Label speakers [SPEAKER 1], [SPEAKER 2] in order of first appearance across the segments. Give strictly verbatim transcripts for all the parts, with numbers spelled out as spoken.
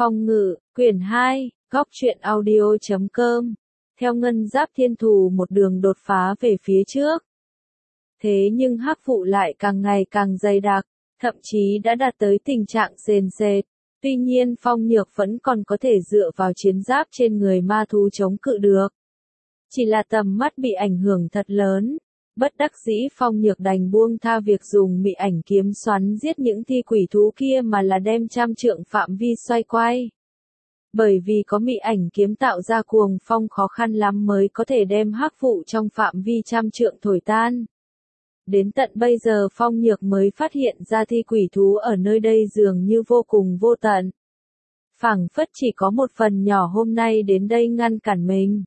[SPEAKER 1] Phong ngự, quyển hai, góc truyện audio chấm com. Theo Ngân Giáp Thiên Thù một đường đột phá về phía trước. Thế nhưng hắc vụ lại càng ngày càng dày đặc, thậm chí đã đạt tới tình trạng sền sệt. Tuy nhiên Phong Nhược vẫn còn có thể dựa vào chiến giáp trên người ma thú chống cự được. Chỉ là tầm mắt bị ảnh hưởng thật lớn. Bất đắc dĩ Phong Nhược đành buông tha việc dùng mị ảnh kiếm xoắn giết những thi quỷ thú kia mà là đem trăm trượng phạm vi xoay quay. Bởi vì có mị ảnh kiếm tạo ra cuồng phong khó khăn lắm mới có thể đem hắc vụ trong phạm vi trăm trượng thổi tan. Đến tận bây giờ Phong Nhược mới phát hiện ra thi quỷ thú ở nơi đây dường như vô cùng vô tận. Phảng phất chỉ có một phần nhỏ hôm nay đến đây ngăn cản mình.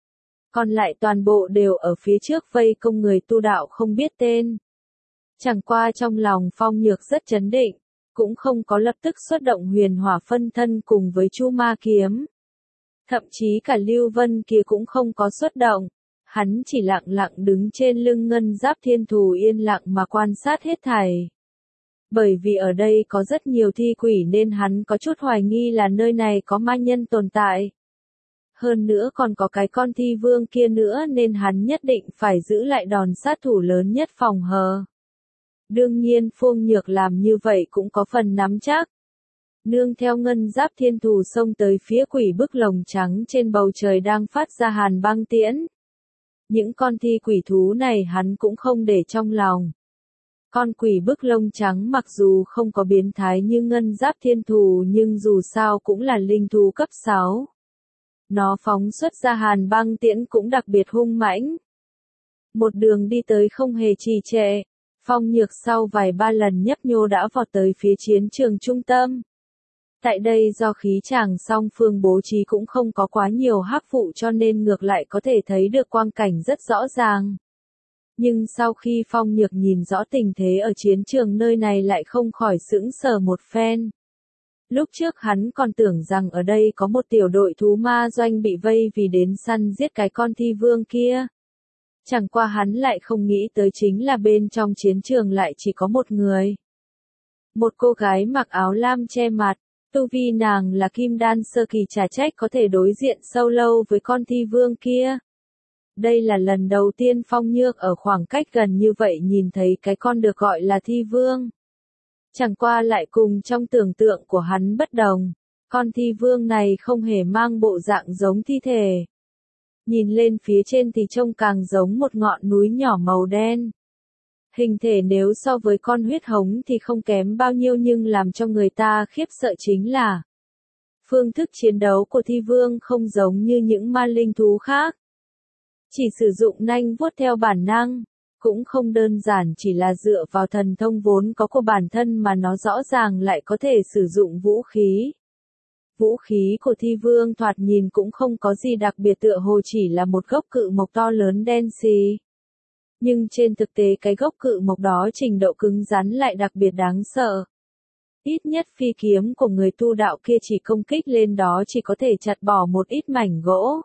[SPEAKER 1] Còn lại toàn bộ đều ở phía trước vây công người tu đạo không biết tên. Chẳng qua trong lòng Phong Nhược rất chấn định, cũng không có lập tức xuất động huyền hỏa phân thân cùng với chu ma kiếm. Thậm chí cả Lưu Vân kia cũng không có xuất động, hắn chỉ lặng lặng đứng trên lưng Ngân Giáp Thiên Thù yên lặng mà quan sát hết thảy. Bởi vì ở đây có rất nhiều thi quỷ nên hắn có chút hoài nghi là nơi này có ma nhân tồn tại. Hơn nữa còn có cái con thi vương kia nữa nên hắn nhất định phải giữ lại đòn sát thủ lớn nhất phòng hờ. Đương nhiên Phong Nhược làm như vậy cũng có phần nắm chắc. Nương theo Ngân Giáp Thiên Thù xông tới phía quỷ bức lồng trắng trên bầu trời đang phát ra hàn băng tiễn. Những con thi quỷ thú này hắn cũng không để trong lòng. Con quỷ bức lông trắng mặc dù không có biến thái như Ngân Giáp Thiên Thù nhưng dù sao cũng là linh thú cấp sáu. Nó phóng xuất ra hàn băng tiễn cũng đặc biệt hung mãnh. Một đường đi tới không hề trì trệ, Phong Nhược sau vài ba lần nhấp nhô đã vọt tới phía chiến trường trung tâm. Tại đây do khí tràng song phương bố trí cũng không có quá nhiều hắc vụ cho nên ngược lại có thể thấy được quang cảnh rất rõ ràng. Nhưng sau khi Phong Nhược nhìn rõ tình thế ở chiến trường nơi này lại không khỏi sững sờ một phen. Lúc trước hắn còn tưởng rằng ở đây có một tiểu đội thú ma doanh bị vây vì đến săn giết cái con thi vương kia. Chẳng qua hắn lại không nghĩ tới chính là bên trong chiến trường lại chỉ có một người. Một cô gái mặc áo lam che mặt, tu vi nàng là kim đan sơ kỳ chả trách có thể đối diện sâu lâu với con thi vương kia. Đây là lần đầu tiên Phong Nhược ở khoảng cách gần như vậy nhìn thấy cái con được gọi là thi vương. Chẳng qua lại cùng trong tưởng tượng của hắn bất đồng, con thi vương này không hề mang bộ dạng giống thi thể. Nhìn lên phía trên thì trông càng giống một ngọn núi nhỏ màu đen. Hình thể nếu so với con huyết hống thì không kém bao nhiêu nhưng làm cho người ta khiếp sợ chính là phương thức chiến đấu của thi vương không giống như những ma linh thú khác. Chỉ sử dụng nanh vuốt theo bản năng. Cũng không đơn giản chỉ là dựa vào thần thông vốn có của bản thân mà nó rõ ràng lại có thể sử dụng vũ khí. Vũ khí của thi vương thoạt nhìn cũng không có gì đặc biệt tựa hồ chỉ là một gốc cự mộc to lớn đen xì. Nhưng trên thực tế cái gốc cự mộc đó trình độ cứng rắn lại đặc biệt đáng sợ. Ít nhất phi kiếm của người tu đạo kia chỉ công kích lên đó chỉ có thể chặt bỏ một ít mảnh gỗ.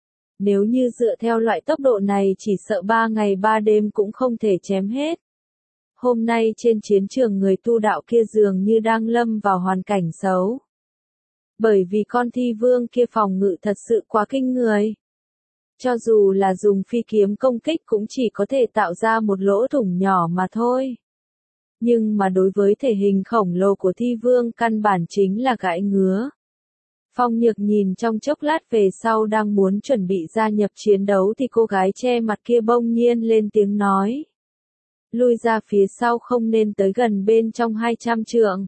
[SPEAKER 1] Nếu như dựa theo loại tốc độ này chỉ sợ ba ngày ba đêm cũng không thể chém hết. Hôm nay trên chiến trường người tu đạo kia dường như đang lâm vào hoàn cảnh xấu. Bởi vì con thi vương kia phòng ngự thật sự quá kinh người. Cho dù là dùng phi kiếm công kích cũng chỉ có thể tạo ra một lỗ thủng nhỏ mà thôi. Nhưng mà đối với thể hình khổng lồ của thi vương căn bản chính là gãi ngứa. Phong Nhược nhìn trong chốc lát về sau đang muốn chuẩn bị gia nhập chiến đấu thì cô gái che mặt kia bỗng nhiên lên tiếng nói. Lui ra phía sau không nên tới gần bên trong hai trăm trượng.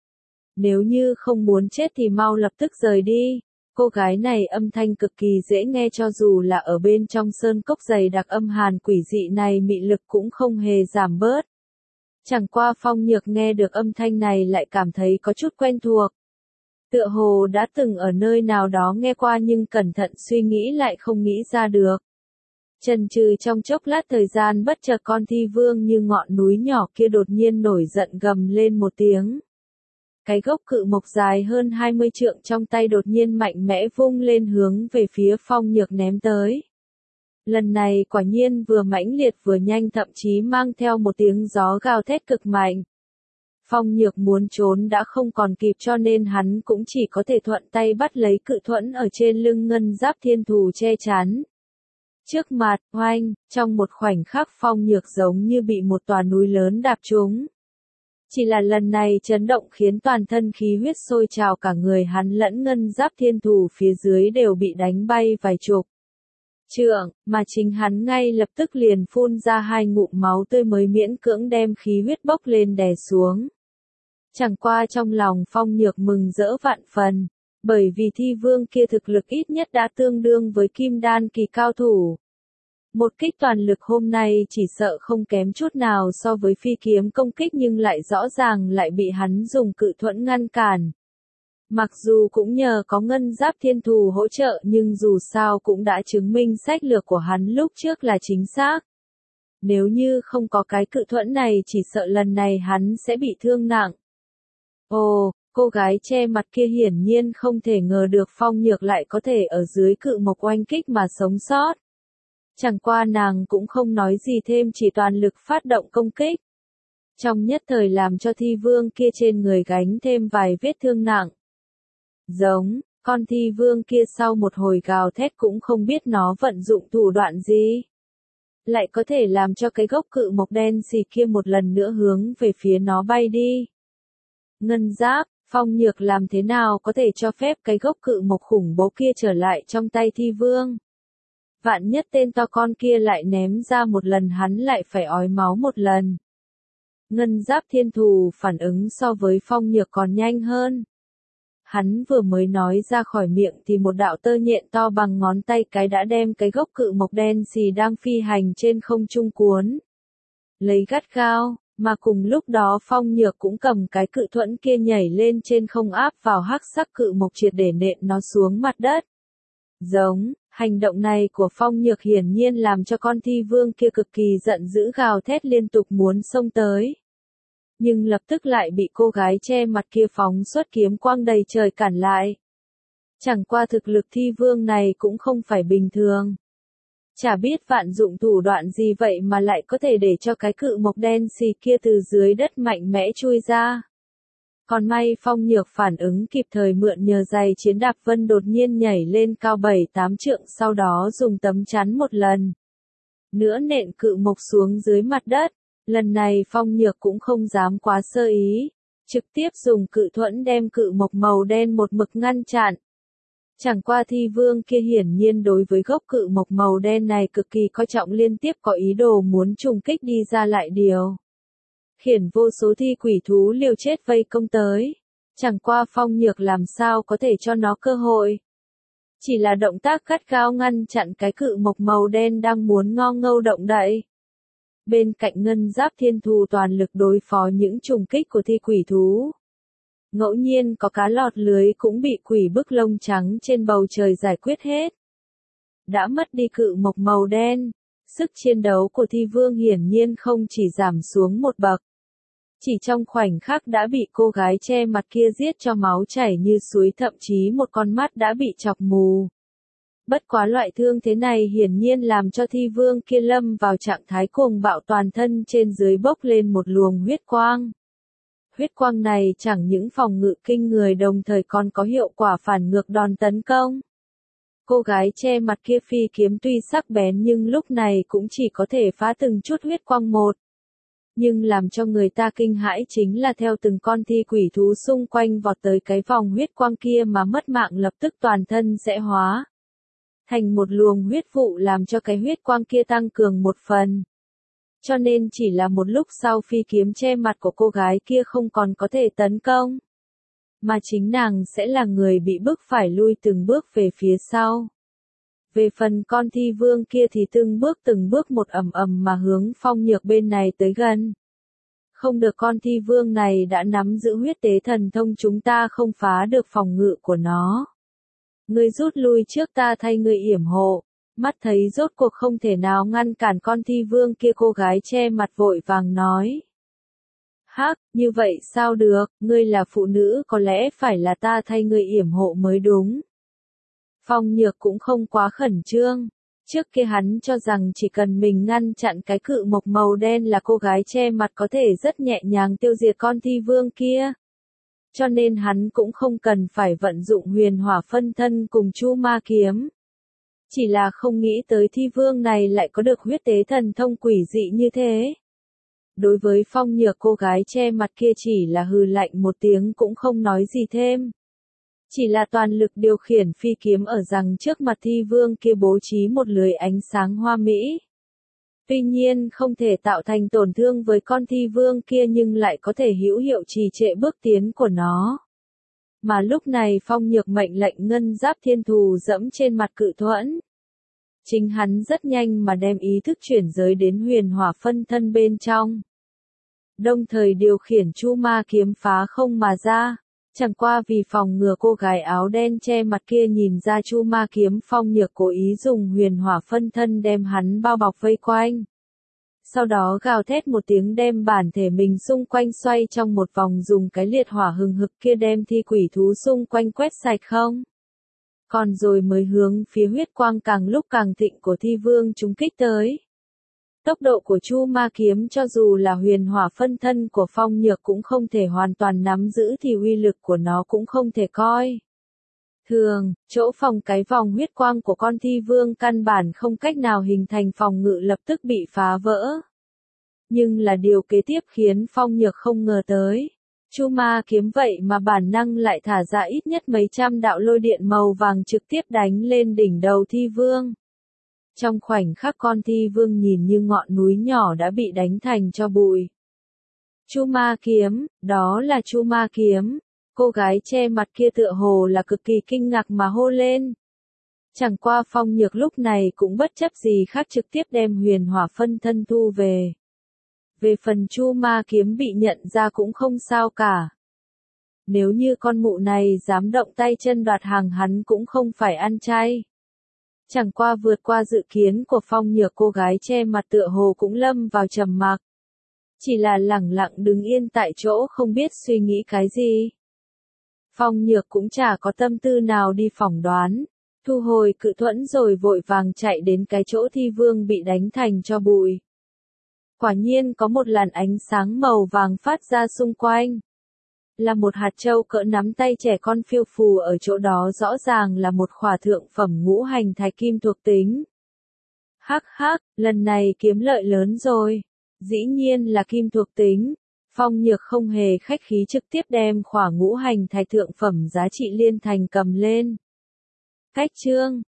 [SPEAKER 1] Nếu như không muốn chết thì mau lập tức rời đi. Cô gái này âm thanh cực kỳ dễ nghe cho dù là ở bên trong sơn cốc dày đặc âm hàn quỷ dị này mị lực cũng không hề giảm bớt. Chẳng qua Phong Nhược nghe được âm thanh này lại cảm thấy có chút quen thuộc. Tựa hồ đã từng ở nơi nào đó nghe qua nhưng cẩn thận suy nghĩ lại không nghĩ ra được. Chần chừ trong chốc lát thời gian bất chợt con thi vương như ngọn núi nhỏ kia đột nhiên nổi giận gầm lên một tiếng. Cái gốc cự mộc dài hơn hai mươi trượng trong tay đột nhiên mạnh mẽ vung lên hướng về phía Phong Nhược ném tới. Lần này quả nhiên vừa mãnh liệt vừa nhanh thậm chí mang theo một tiếng gió gào thét cực mạnh. Phong Nhược muốn trốn đã không còn kịp cho nên hắn cũng chỉ có thể thuận tay bắt lấy cự thuẫn ở trên lưng ngân giáp thiên thù che chắn. Trước mặt, oanh, trong một khoảnh khắc Phong Nhược giống như bị một tòa núi lớn đạp trúng. Chỉ là lần này chấn động khiến toàn thân khí huyết sôi trào, cả người hắn lẫn ngân giáp thiên thù phía dưới đều bị đánh bay vài chục trượng, mà chính hắn ngay lập tức liền phun ra hai ngụm máu tươi mới miễn cưỡng đem khí huyết bốc lên đè xuống. Chẳng qua trong lòng Phong Nhược mừng rỡ vạn phần, bởi vì thi vương kia thực lực ít nhất đã tương đương với kim đan kỳ cao thủ. Một kích toàn lực hôm nay chỉ sợ không kém chút nào so với phi kiếm công kích nhưng lại rõ ràng lại bị hắn dùng cự thuẫn ngăn cản. Mặc dù cũng nhờ có ngân giáp thiên thù hỗ trợ nhưng dù sao cũng đã chứng minh sách lược của hắn lúc trước là chính xác. Nếu như không có cái cự thuẫn này chỉ sợ lần này hắn sẽ bị thương nặng. Ồ, cô gái che mặt kia hiển nhiên không thể ngờ được Phong Nhược lại có thể ở dưới cự mộc oanh kích mà sống sót. Chẳng qua nàng cũng không nói gì thêm, chỉ toàn lực phát động công kích. Trong nhất thời làm cho thi vương kia trên người gánh thêm vài vết thương nặng. Giống, con thi vương kia sau một hồi gào thét cũng không biết nó vận dụng thủ đoạn gì. Lại có thể làm cho cái gốc cự mộc đen xì kia một lần nữa hướng về phía nó bay đi. Ngân giáp, Phong Nhược làm thế nào có thể cho phép cái gốc cự mộc khủng bố kia trở lại trong tay thi vương. Vạn nhất tên to con kia lại ném ra một lần hắn lại phải ói máu một lần. Ngân giáp thiên thù phản ứng so với Phong Nhược còn nhanh hơn. Hắn vừa mới nói ra khỏi miệng thì một đạo tơ nhện to bằng ngón tay cái đã đem cái gốc cự mộc đen xì đang phi hành trên không trung cuốn lấy gắt gao, mà cùng lúc đó Phong Nhược cũng cầm cái cự thuẫn kia nhảy lên trên không áp vào hắc sắc cự mộc triệt để nện nó xuống mặt đất. Giống, hành động này của Phong Nhược hiển nhiên làm cho con thi vương kia cực kỳ giận dữ gào thét liên tục muốn xông tới. Nhưng lập tức lại bị cô gái che mặt kia phóng xuất kiếm quang đầy trời cản lại. Chẳng qua thực lực thi vương này cũng không phải bình thường. Chả biết vạn dụng thủ đoạn gì vậy mà lại có thể để cho cái cự mộc đen xì kia từ dưới đất mạnh mẽ chui ra. Còn may Phong Nhược phản ứng kịp thời, mượn nhờ giày chiến đạp vân đột nhiên nhảy lên cao bảy tám trượng, sau đó dùng tấm chắn một lần nữa nện cự mộc xuống dưới mặt đất. Lần này Phong Nhược cũng không dám quá sơ ý, trực tiếp dùng cự thuẫn đem cự mộc màu đen một mực ngăn chặn. Chẳng qua thi vương kia hiển nhiên đối với gốc cự mộc màu đen này cực kỳ coi trọng, liên tiếp có ý đồ muốn trùng kích đi ra lại điều. Khiển vô số thi quỷ thú liều chết vây công tới. Chẳng qua Phong Nhược làm sao có thể cho nó cơ hội. Chỉ là động tác gắt gao ngăn chặn cái cự mộc màu đen đang muốn ngo ngâu động đậy. Bên cạnh ngân giáp thiên thù toàn lực đối phó những trùng kích của thi quỷ thú. Ngẫu nhiên có cá lọt lưới cũng bị quỷ bức lông trắng trên bầu trời giải quyết hết. Đã mất đi cự mộc màu đen, sức chiến đấu của thi vương hiển nhiên không chỉ giảm xuống một bậc. Chỉ trong khoảnh khắc đã bị cô gái che mặt kia giết cho máu chảy như suối, thậm chí một con mắt đã bị chọc mù. Bất quá loại thương thế này hiển nhiên làm cho thi vương kia lâm vào trạng thái cuồng bạo, toàn thân trên dưới bốc lên một luồng huyết quang. Huyết quang này chẳng những phòng ngự kinh người đồng thời còn có hiệu quả phản ngược đòn tấn công. Cô gái che mặt kia phi kiếm tuy sắc bén nhưng lúc này cũng chỉ có thể phá từng chút huyết quang một. Nhưng làm cho người ta kinh hãi chính là theo từng con thi quỷ thú xung quanh vọt tới cái vòng huyết quang kia mà mất mạng lập tức toàn thân sẽ hóa thành một luồng huyết vụ, làm cho cái huyết quang kia tăng cường một phần. Cho nên chỉ là một lúc sau phi kiếm che mặt của cô gái kia không còn có thể tấn công, mà chính nàng sẽ là người bị bức phải lui từng bước về phía sau. Về phần con thi vương kia thì từng bước từng bước một ầm ầm mà hướng Phong Nhược bên này tới gần. Không được, con thi vương này đã nắm giữ huyết tế thần thông, chúng ta không phá được phòng ngự của nó. Ngươi rút lui trước, ta thay ngươi yểm hộ. Mắt thấy rốt cuộc không thể nào ngăn cản con thi vương kia, cô gái che mặt vội vàng nói. Hắc, như vậy sao được, ngươi là phụ nữ, có lẽ phải là ta thay ngươi yểm hộ mới đúng. Phong Nhược cũng không quá khẩn trương, Trước kia hắn cho rằng chỉ cần mình ngăn chặn cái cự mộc màu đen là cô gái che mặt có thể rất nhẹ nhàng tiêu diệt con thi vương kia. Cho nên hắn cũng không cần phải vận dụng huyền hỏa phân thân cùng chu ma kiếm. Chỉ là không nghĩ tới thi vương này lại có được huyết tế thần thông quỷ dị như thế. Đối với Phong Nhược cô gái che mặt kia chỉ là hừ lạnh một tiếng cũng không nói gì thêm. Chỉ là toàn lực điều khiển phi kiếm ở rằng trước mặt thi vương kia bố trí một lưới ánh sáng hoa mỹ. Tuy nhiên không thể tạo thành tổn thương với con thi vương kia nhưng lại có thể hữu hiệu trì trệ bước tiến của nó. Mà lúc này Phong Nhược mệnh lệnh ngân giáp thiên thù dẫm trên mặt cự thuẫn. Chính hắn rất nhanh mà đem ý thức chuyển giới đến huyền hỏa phân thân bên trong. Đồng thời điều khiển chu ma kiếm phá không mà ra. Chẳng qua vì phòng ngừa cô gái áo đen che mặt kia nhìn ra chu ma kiếm Phong Nhược cố ý dùng huyền hỏa phân thân đem hắn bao bọc vây quanh. Sau đó gào thét một tiếng đem bản thể mình xung quanh xoay trong một vòng dùng cái liệt hỏa hừng hực kia đem thi quỷ thú xung quanh quét sạch không. Còn rồi mới hướng phía huyết quang càng lúc càng thịnh của thi vương trúng kích tới. Tốc độ của chu ma kiếm cho dù là huyền hỏa phân thân của Phong Nhược cũng không thể hoàn toàn nắm giữ thì uy lực của nó cũng không thể coi thường, chỗ phòng cái vòng huyết quang của con thi vương căn bản không cách nào hình thành phòng ngự lập tức bị phá vỡ. Nhưng là điều kế tiếp khiến Phong Nhược không ngờ tới. Chu ma kiếm vậy mà bản năng lại thả ra ít nhất mấy trăm đạo lôi điện màu vàng trực tiếp đánh lên đỉnh đầu thi vương. Trong khoảnh khắc con thi vương nhìn như ngọn núi nhỏ đã bị đánh thành cho bụi. Chu ma kiếm, đó là chu ma kiếm. Cô gái che mặt kia tựa hồ là cực kỳ kinh ngạc mà hô lên. Chẳng qua Phong Nhược lúc này cũng bất chấp gì khác trực tiếp đem huyền hỏa phân thân thu về. Về phần chu ma kiếm bị nhận ra cũng không sao cả. Nếu như con mụ này dám động tay chân đoạt hàng hắn cũng không phải ăn chay. Chẳng qua vượt qua dự kiến của Phong Nhược cô gái che mặt tựa hồ cũng lâm vào trầm mặc. Chỉ là lẳng lặng đứng yên tại chỗ không biết suy nghĩ cái gì. Phong Nhược cũng chả có tâm tư nào đi phỏng đoán. Thu hồi cự thuẫn rồi vội vàng chạy đến cái chỗ thi vương bị đánh thành cho bụi. Quả nhiên có một làn ánh sáng màu vàng phát ra xung quanh. Là một hạt châu cỡ nắm tay trẻ con phiêu phù ở chỗ đó rõ ràng là một khỏa thượng phẩm ngũ hành thạch kim thuộc tính. Hắc hắc, lần này kiếm lợi lớn rồi. Dĩ nhiên là kim thuộc tính. Phong Nhược không hề khách khí trực tiếp đem khỏa ngũ hành thạch thượng phẩm giá trị liên thành cầm lên. Cách chương